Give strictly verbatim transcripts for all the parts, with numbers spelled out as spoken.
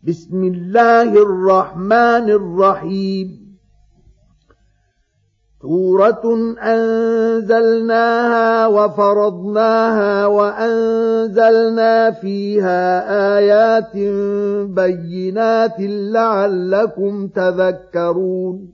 بسم الله الرحمن الرحيم سورة أنزلناها وفرضناها وأنزلنا فيها آيات بينات لعلكم تذكرون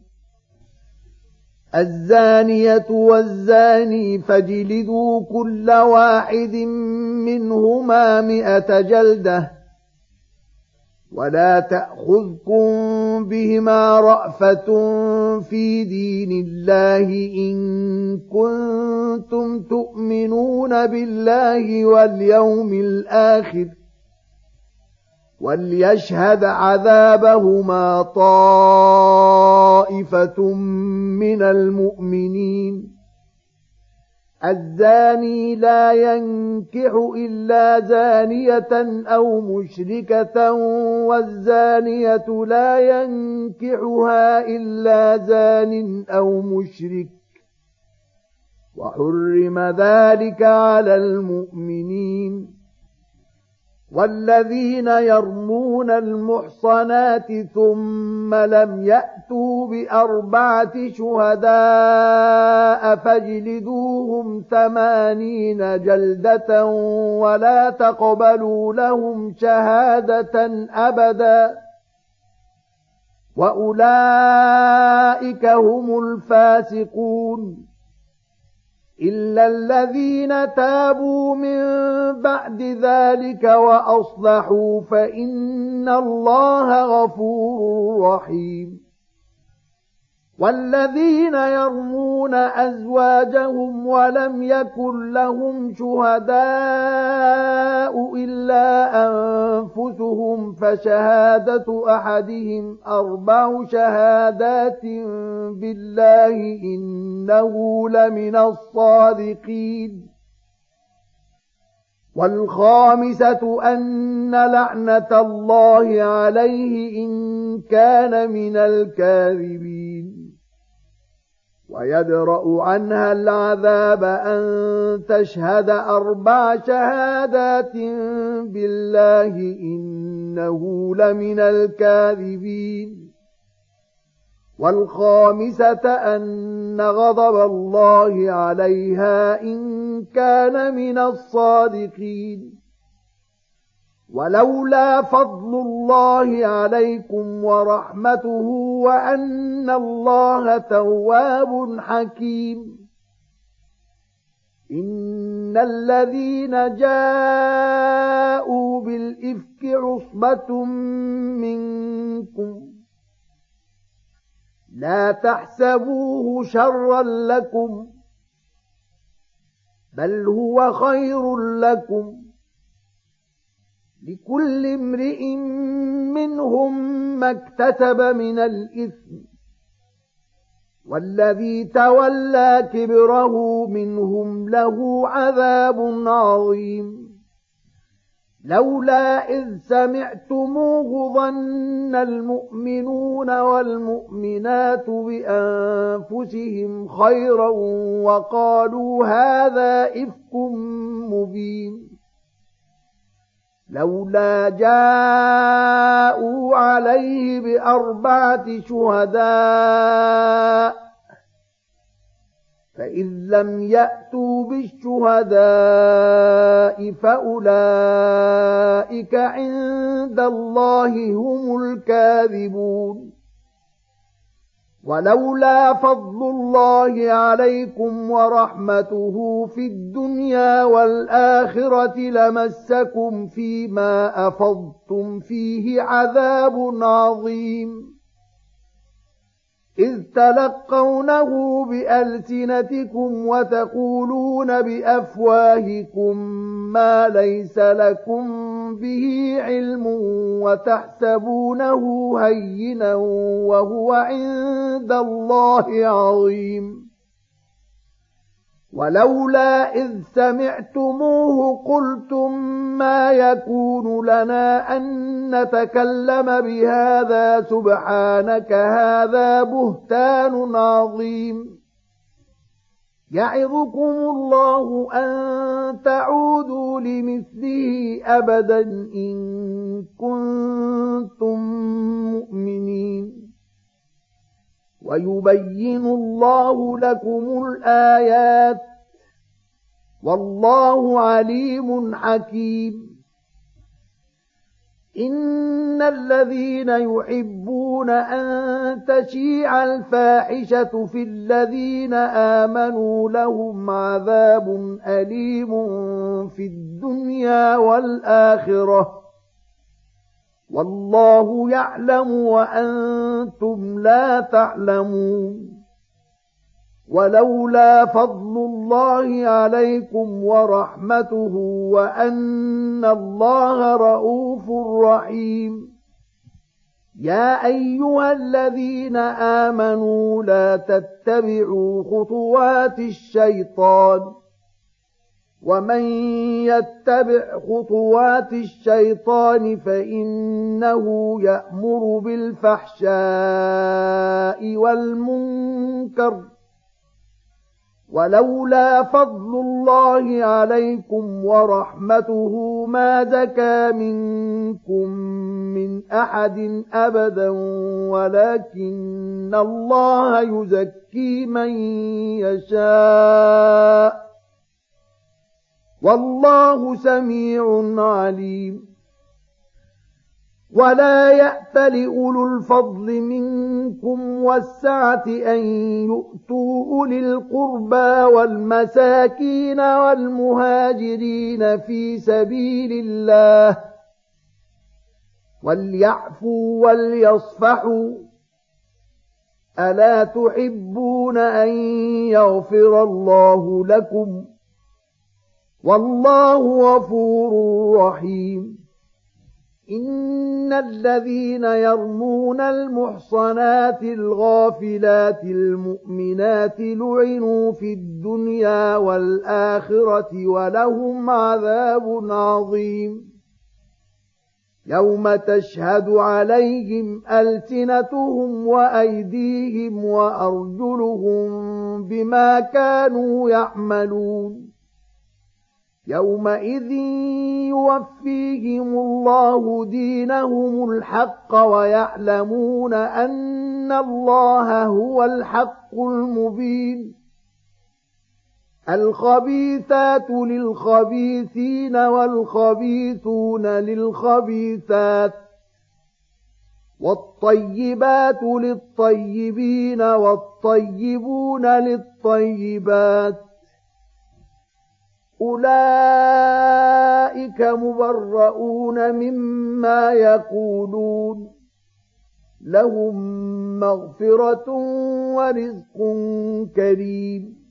الزانية والزاني فاجلدوا كل واحد منهما مئة جلدة ولا تأخذكم بهما رأفة في دين الله إن كنتم تؤمنون بالله واليوم الآخر وليشهد عذابهما طائفة من المؤمنين الزاني لا ينكح إلا زانية أو مشركة والزانية لا ينكحها إلا زان أو مشرك وحرم ذلك على المؤمنين والذين يرمون المحصنات ثم لم يأتوا بأربعة شهداء فاجلدوهم ثمانين جلدة ولا تقبلوا لهم شهادة أبدا وأولئك هم الفاسقون إلا الذين تابوا من بعد ذلك وأصلحوا فإن الله غفور رحيم والذين يرمون أزواجهم ولم يكن لهم شهداء إلا أنفسهم فشهادة أحدهم أربع شهادات بالله إنه لمن الصادقين والخامسة أن لعنة الله عليه إن كان من الكاذبين ويدرأ عنها العذاب أن تشهد أربع شهادات بالله إنه لمن الكاذبين والخامسة أن غضب الله عليها إن كان من الصادقين ولولا فضل الله عليكم ورحمته وأن الله تواب حكيم إن الذين جاءوا بالإفك عصبة منكم لا تحسبوه شرا لكم بل هو خير لكم لكل امرئ منهم ما اكتسب من الإثم والذي تولى كبره منهم له عذاب عظيم لولا إذ سمعتموه ظن المؤمنون والمؤمنات بأنفسهم خيرا وقالوا هذا إفك مبين لولا جاءوا عليه بأربعة شهداء فإذ لم يأتوا بالشهداء فأولئك عند الله هم الكاذبون ولولا فضل الله عليكم ورحمته في الدنيا والآخرة لمسكم فيما أفضتم فيه عذاب عظيم إذ تلقونه بألسنتكم وتقولون بأفواهكم ما ليس لكم به علم وتحسبونه هينا وهو عند الله عظيم ولولا إذ سمعتموه قلتم ما يكون لنا أن نتكلم بهذا سبحانك هذا بهتان عظيم يعظكم الله أن تعودوا لمثله أبدا إن كنتم ويبين الله لكم الآيات والله عليم حكيم. إن الذين يحبون أن تشيع الفاحشة في الذين آمنوا لهم عذاب أليم في الدنيا والآخرة والله يعلم وأنتم لا تعلمون. ولولا فضل الله عليكم ورحمته وأن الله رءوف رحيم. يا أيها الذين آمنوا لا تتبعوا خطوات الشيطان ومن يتبع خطوات الشيطان فإنه يأمر بالفحشاء والمنكر. ولولا فضل الله عليكم ورحمته ما زكى منكم من أحد أبدا ولكن الله يزكي من يشاء والله سميع عليم. ولا يأتل أولو الفضل منكم والسعة أن يؤتوا أولي القربى والمساكين والمهاجرين في سبيل الله وليعفوا وليصفحوا ألا تحبون أن يغفر الله لكم والله غفور رحيم. إن الذين يرمون المحصنات الغافلات المؤمنات لعنوا في الدنيا والآخرة ولهم عذاب عظيم. يوم تشهد عليهم ألسنتهم وأيديهم وأرجلهم بما كانوا يعملون. يومئذ يوفيهم الله دينهم الحق ويعلمون أن الله هو الحق المبين. الخبيثات للخبيثين والخبيثون للخبيثات والطيبات للطيبين والطيبون للطيبات أولئك مبرؤون مما يقولون لهم مغفرة ورزق كريم.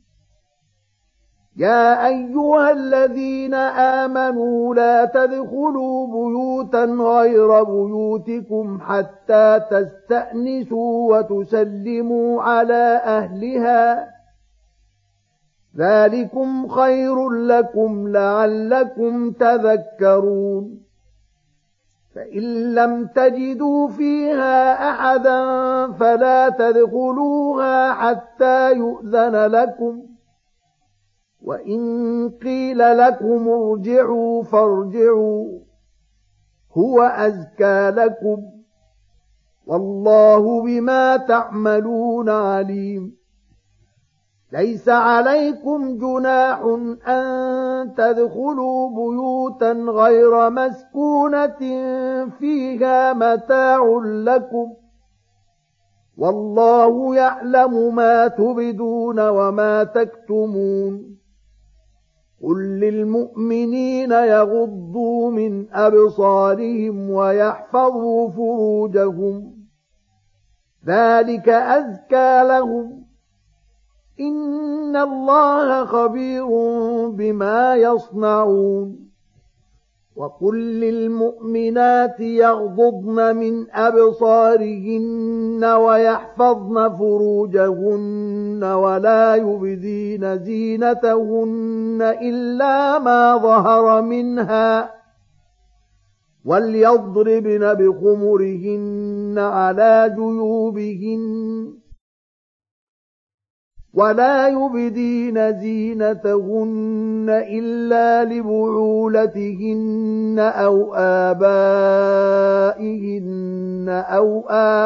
يا أيها الذين آمنوا لا تدخلوا بيوتا غير بيوتكم حتى تستأنسوا وتسلموا على أهلها ذلكم خير لكم لعلكم تذكرون. فإن لم تجدوا فيها أحدا فلا تدخلوها حتى يؤذن لكم وإن قيل لكم ارجعوا فارجعوا هو أزكى لكم والله بما تعملون عليم. ليس عليكم جناح أن تدخلوا بيوتا غير مسكونة فيها متاع لكم والله يعلم ما تبدون وما تكتمون. قل للمؤمنين يغضوا من أبصارهم ويحفظوا فروجهم ذلك أزكى لهم إن الله خبير بما يصنعون. وقل للمؤمنات يغضضن من أبصارهن ويحفظن فروجهن ولا يبدين زينتهن إلا ما ظهر منها وليضربن بخمرهن على جيوبهن ولا يبدين زينتهن إلا لبعولتهن أو آبائهن أو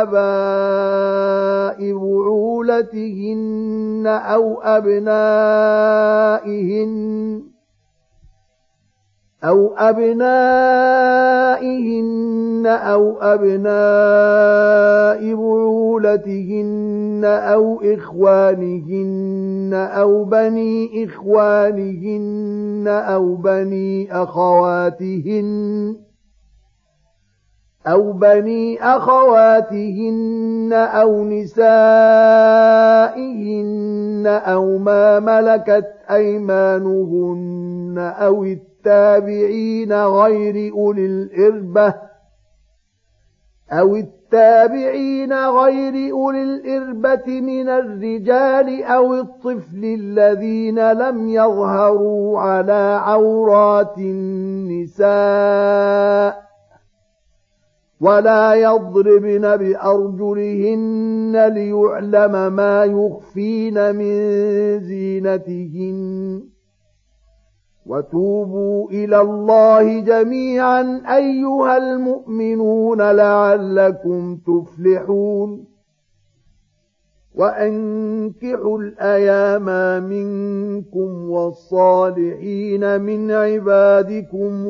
آباء بعولتهن أو أبنائهن أو أبنائهن أو أبناء بعولتهن أو إخوانهن أو بني إخوانهن أو بني أخواتهن أو بني أخواتهن أو نسائهن أو ما ملكت أيمانهن أو التابعين غير أولي الإربة أو التابعين غير أولي الإربة من الرجال أو الطفل الذين لم يظهروا على عورات النساء ولا يضربن بأرجلهن ليعلم ما يخفين من زينتهن وتوبوا إلى الله جميعا أيها المؤمنون لعلكم تفلحون وأنكحوا الأيام منكم والصالحين من عبادكم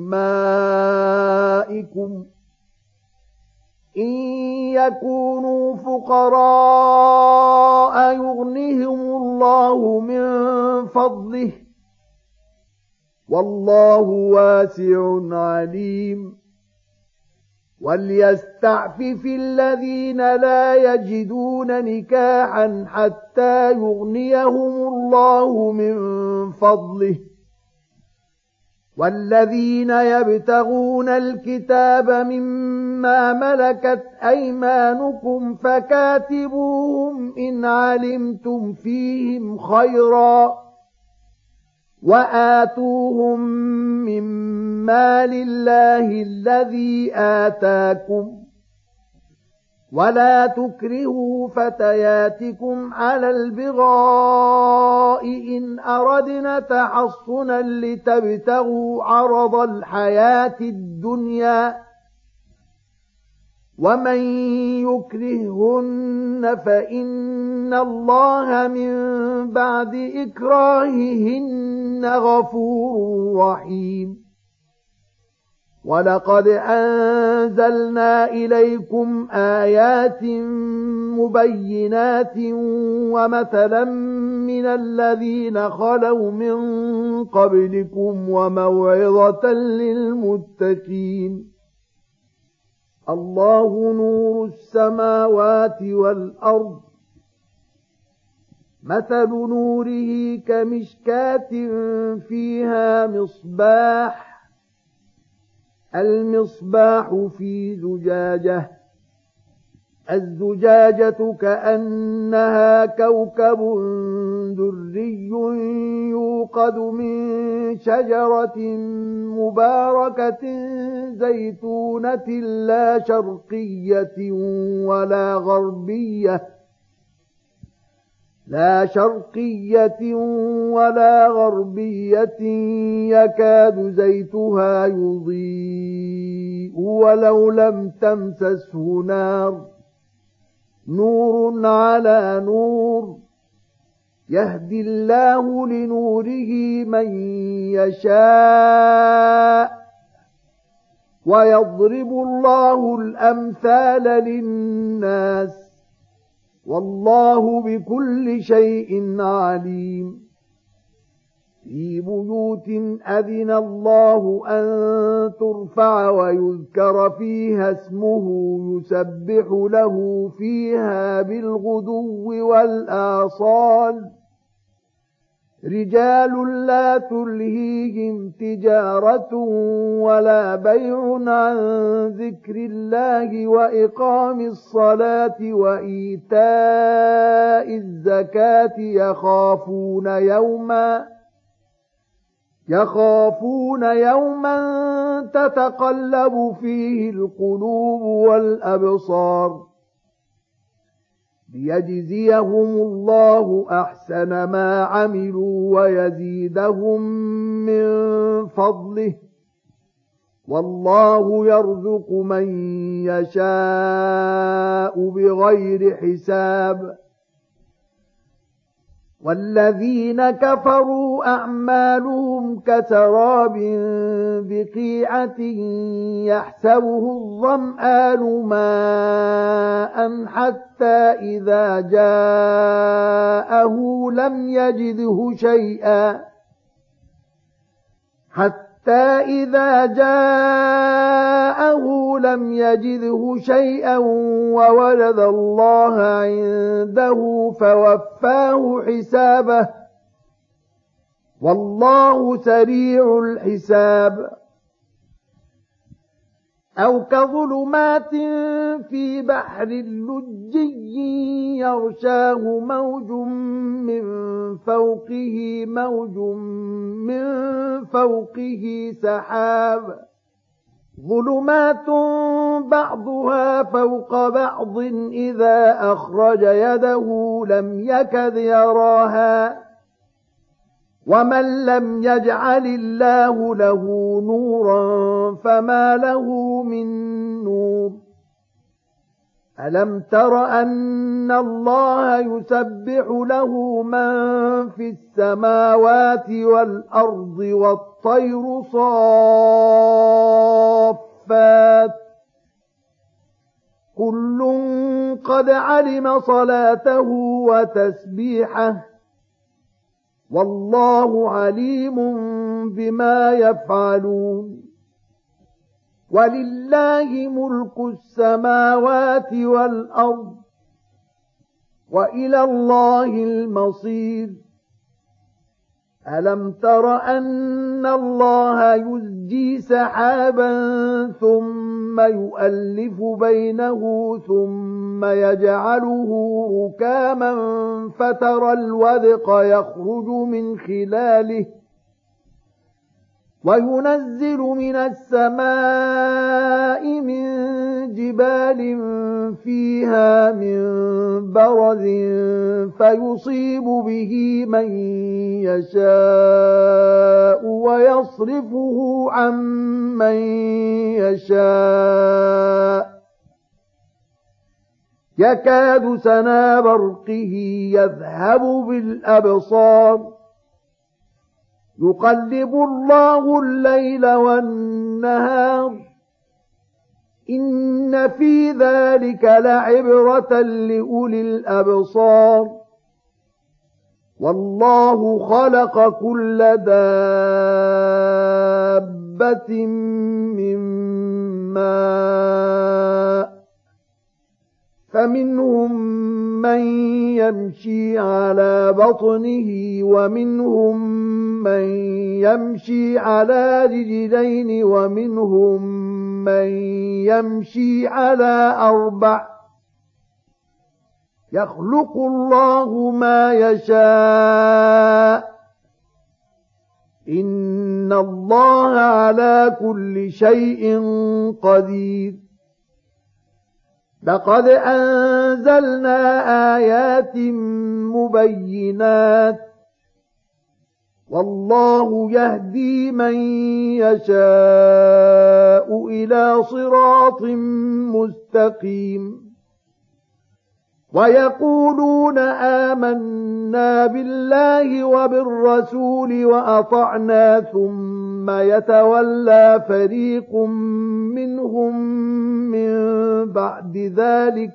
وإمائكم إن يكونوا فقراء يغنهم الله من فضله والله واسع عليم وليستعفف الذين لا يجدون نكاحا حتى يغنيهم الله من فضله والذين يبتغون الكتاب مما ملكت أيمانكم فكاتبوهم إن علمتم فيهم خيرا وآتوهم من مال الله الذي آتاكم ولا تكرهوا فتياتكم على البغاء إن أردنا تحصنا لتبتغوا عرض الحياة الدنيا ومن يكرههن فإن الله من بعد إكراههن غفور رحيم ولقد أنزلنا إليكم آيات مبينات ومثلا من الذين خلوا من قبلكم وموعظة للمتقين الله نور السماوات والأرض مثل نوره كمشكاة فيها مصباح المصباح في زجاجة الزجاجة كأنها كوكب دري يوقد من شجرة مباركة زيتونة لا شرقية ولا غربية لا شرقية ولا غربية يكاد زيتها يضيء ولو لم تمسسه نار نور على نور يهدي الله لنوره من يشاء ويضرب الله الأمثال للناس والله بكل شيء عليم في بيوت أذن الله أن ترفع ويذكر فيها اسمه يسبح له فيها بالغدو والآصال رجال لا تلهيهم تجارة ولا بيع عن ذكر الله وإقام الصلاة وإيتاء الزكاة يخافون يوما يخافون يوما تتقلب فيه القلوب والأبصار ليجزيهم الله أحسن ما عملوا ويزيدهم من فضله والله يرزق من يشاء بغير حساب والذين كفروا أعمالهم كسراب بقيعة يحسبه الظمآن ماء حتى إذا جاءه لم يجده شيئا حتى إذا جاءه لم يجده شيئا ووجد الله عنده فوفاه حسابه والله سريع الحساب أو كظلمات في بحر لجي يغشاه موج من فوقه موج من فوقه سحاب ظلمات بعضها فوق بعض إذا أخرج يده لم يكد يراها ومن لم يجعل الله له نورا فما له من نور ألم تر أن الله يسبح له من في السماوات والأرض والطير صافات كل قد علم صلاته وتسبيحه والله عليم بما يفعلون ولله ملك السماوات والأرض وإلى الله المصير ألم تر أن الله يزجي سحابا ثم يؤلف بينه ثم يجعله ركاما فترى الودق يخرج من خلاله وينزل من السماء من جبال فيها من برد فيصيب به من يشاء ويصرفه عن من يشاء يكاد سنا برقه يذهب بالأبصار يقلب الله الليل والنهار إن في ذلك لعبرة لأولي الأبصار والله خلق كل دابة من ماء فمنهم من يمشي على بطنه ومنهم من يمشي على رجلين ومنهم من يمشي على أربع يخلق الله ما يشاء إن الله على كل شيء قدير لقد أنزلنا آيات مبينات والله يهدي من يشاء إلى صراط مستقيم ويقولون آمنا بالله وبالرسول وأطعنا ثم يتولى فريق منهم من بعد ذلك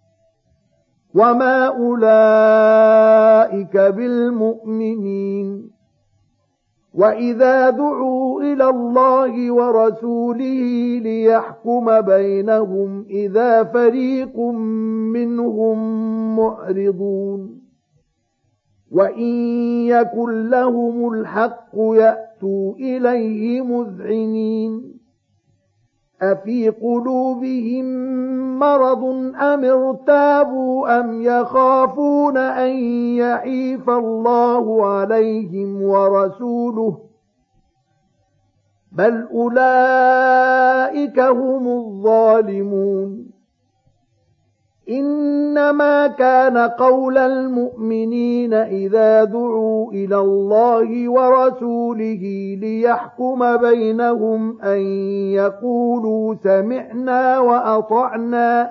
وما أولئك بالمؤمنين وإذا دعوا إلى الله ورسوله ليحكم بينهم إذا فريق منهم معرضون وإن يكن لهم الحق يأتوا إليه مذعنين أفي قلوبهم مرض أم ارتابوا أم يخافون أن يحيف الله عليهم ورسوله بل أولئك هم الظالمون إنما كان قول المؤمنين إذا دعوا إلى الله ورسوله ليحكم بينهم أن يقولوا سمعنا وأطعنا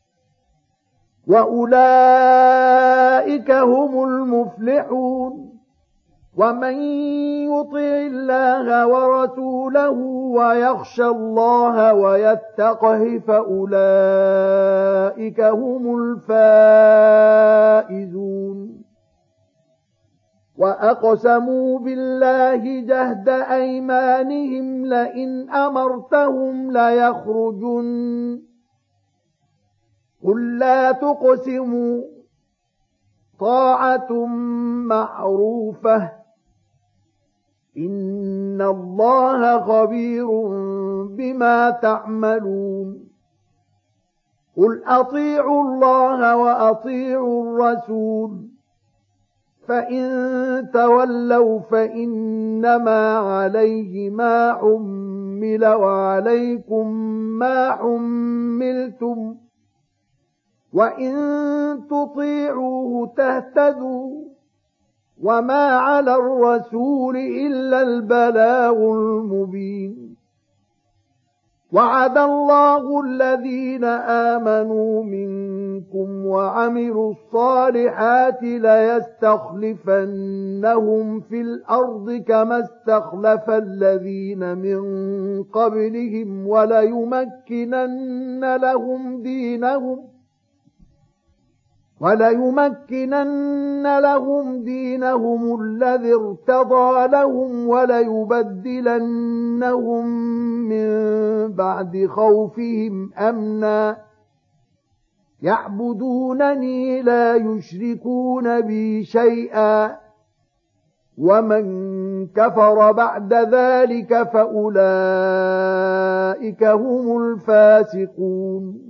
وأولئك هم المفلحون ومن يطع الله ورسوله ويخشى الله ويتقه فأولئك هم الفائزون وأقسموا بالله جهد أيمانهم لئن أمرتهم ليخرجن قل لا تقسموا طاعة معروفة إن الله خبير بما تعملون قل أطيعوا الله وأطيعوا الرسول فإن تولوا فإنما عليه ما حمل وعليكم ما حملتم وإن تطيعوه تهتدوا وما على الرسول إلا البلاغ المبين وعد الله الذين آمنوا منكم وعملوا الصالحات ليستخلفنهم في الأرض كما استخلف الذين من قبلهم وليمكنن لهم دينهم وليمكنن لهم دينهم الذي ارتضى لهم وليبدلنهم من بعد خوفهم أمنا يعبدونني لا يشركون بي شيئا ومن كفر بعد ذلك فأولئك هم الفاسقون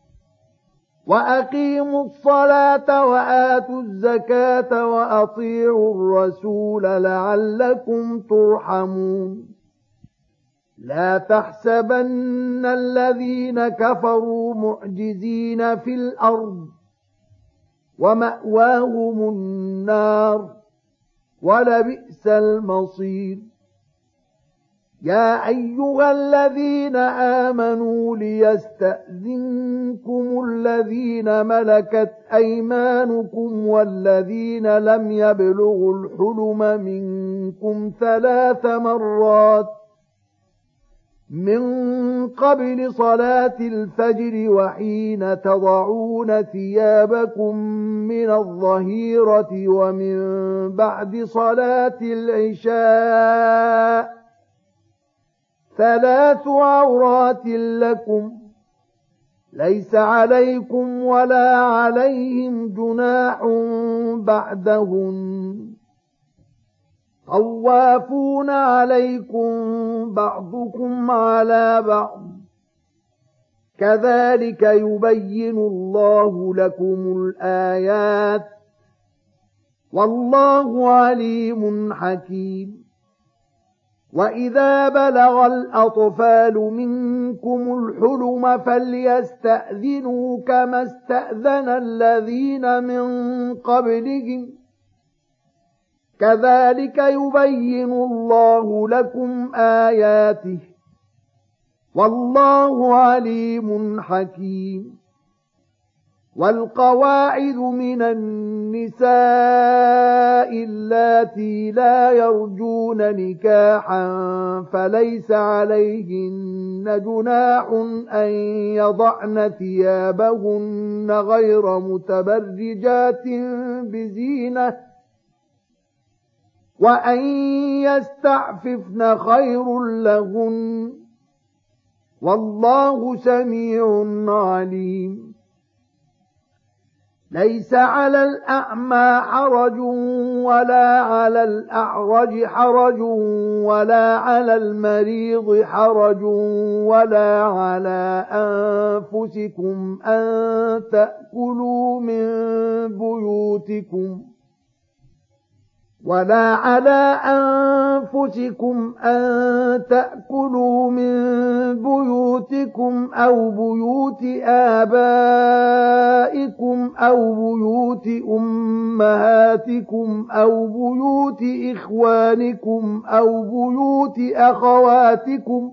وأقيموا الصلاة وآتوا الزكاة وأطيعوا الرسول لعلكم ترحمون لا تحسبن الذين كفروا معجزين في الأرض ومأواهم النار ولبئس المصير يا أيها الذين آمنوا ليستأذنكم الذين ملكت أيمانكم والذين لم يبلغوا الحلم منكم ثلاث مرات من قبل صلاة الفجر وحين تضعون ثيابكم من الظهيرة ومن بعد صلاة العشاء ثلاث عورات لكم ليس عليكم ولا عليهم جناح بعدهن طوافون عليكم بعضكم على بعض كذلك يبين الله لكم الآيات والله عليم حكيم وإذا بلغ الأطفال منكم الحلم فليستأذنوا كما استأذن الذين من قبلهم كذلك يبين الله لكم آياته والله عليم حكيم والقواعد من النساء اللاتي لا يرجون نكاحا فليس عليهن جناح أن يضعن ثيابهن غير متبرجات بزينة وأن يستعففن خير لهن والله سميع عليم ليس على الأعمى حرج ولا على الأعرج حرج ولا على المريض حرج ولا على أنفسكم أن تأكلوا من بيوتكم ولا على أنفسكم أن تأكلوا من بيوتكم أو بيوت آبائكم أو بيوت أمهاتكم أو بيوت إخوانكم أو بيوت أخواتكم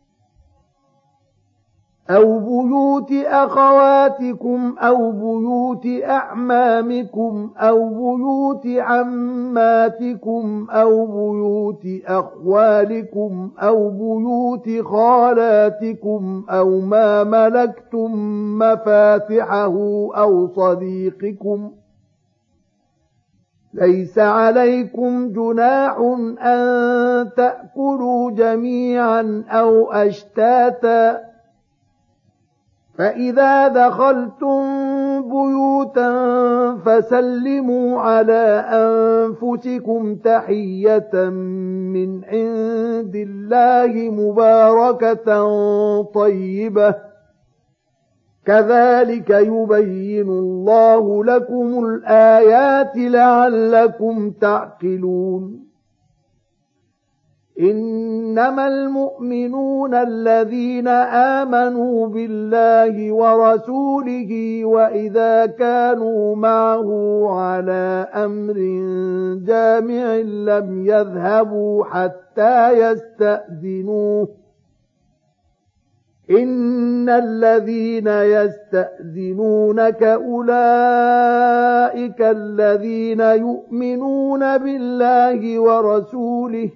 أو بيوت أخواتكم أو بيوت أعمامكم أو بيوت عماتكم أو بيوت أخوالكم أو بيوت خالاتكم أو ما ملكتم مفاتحه أو صديقكم. ليس عليكم جناح أن تأكلوا جميعا أو أشتاتا، فإذا دخلتم بيوتا فسلموا على أنفسكم تحية من عند الله مباركة طيبة، كذلك يبين الله لكم الآيات لعلكم تعقلون. إنما المؤمنون الذين آمنوا بالله ورسوله وإذا كانوا معه على أمر جامع لم يذهبوا حتى يستأذنوه. إن الذين يستأذنونك أولئك الذين يؤمنون بالله ورسوله،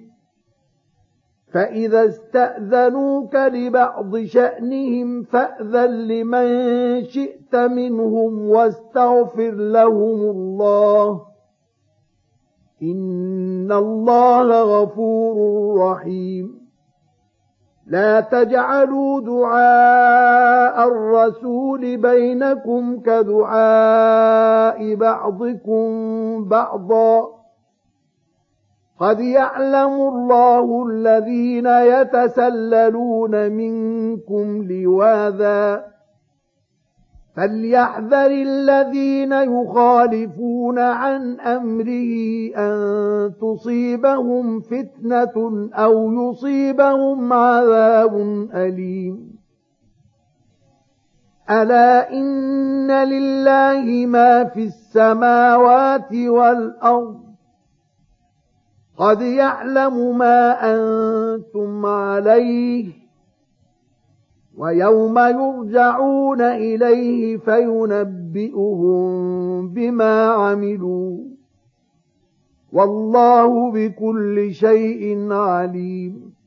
فإذا استأذنوك لبعض شأنهم فأذن لمن شئت منهم واستغفر لهم الله، إن الله غفور رحيم. لا تجعلوا دعاء الرسول بينكم كدعاء بعضكم بعضا، قد يعلم الله الذين يتسللون منكم لواذا، فليحذر الذين يخالفون عن أمره أن تصيبهم فتنة أو يصيبهم عذاب أليم. ألا إن لله ما في السماوات والأرض، قد يعلم ما أنتم عليه، ويوم يرجعون إليه فينبئهم بما عملوا، والله بكل شيء عليم.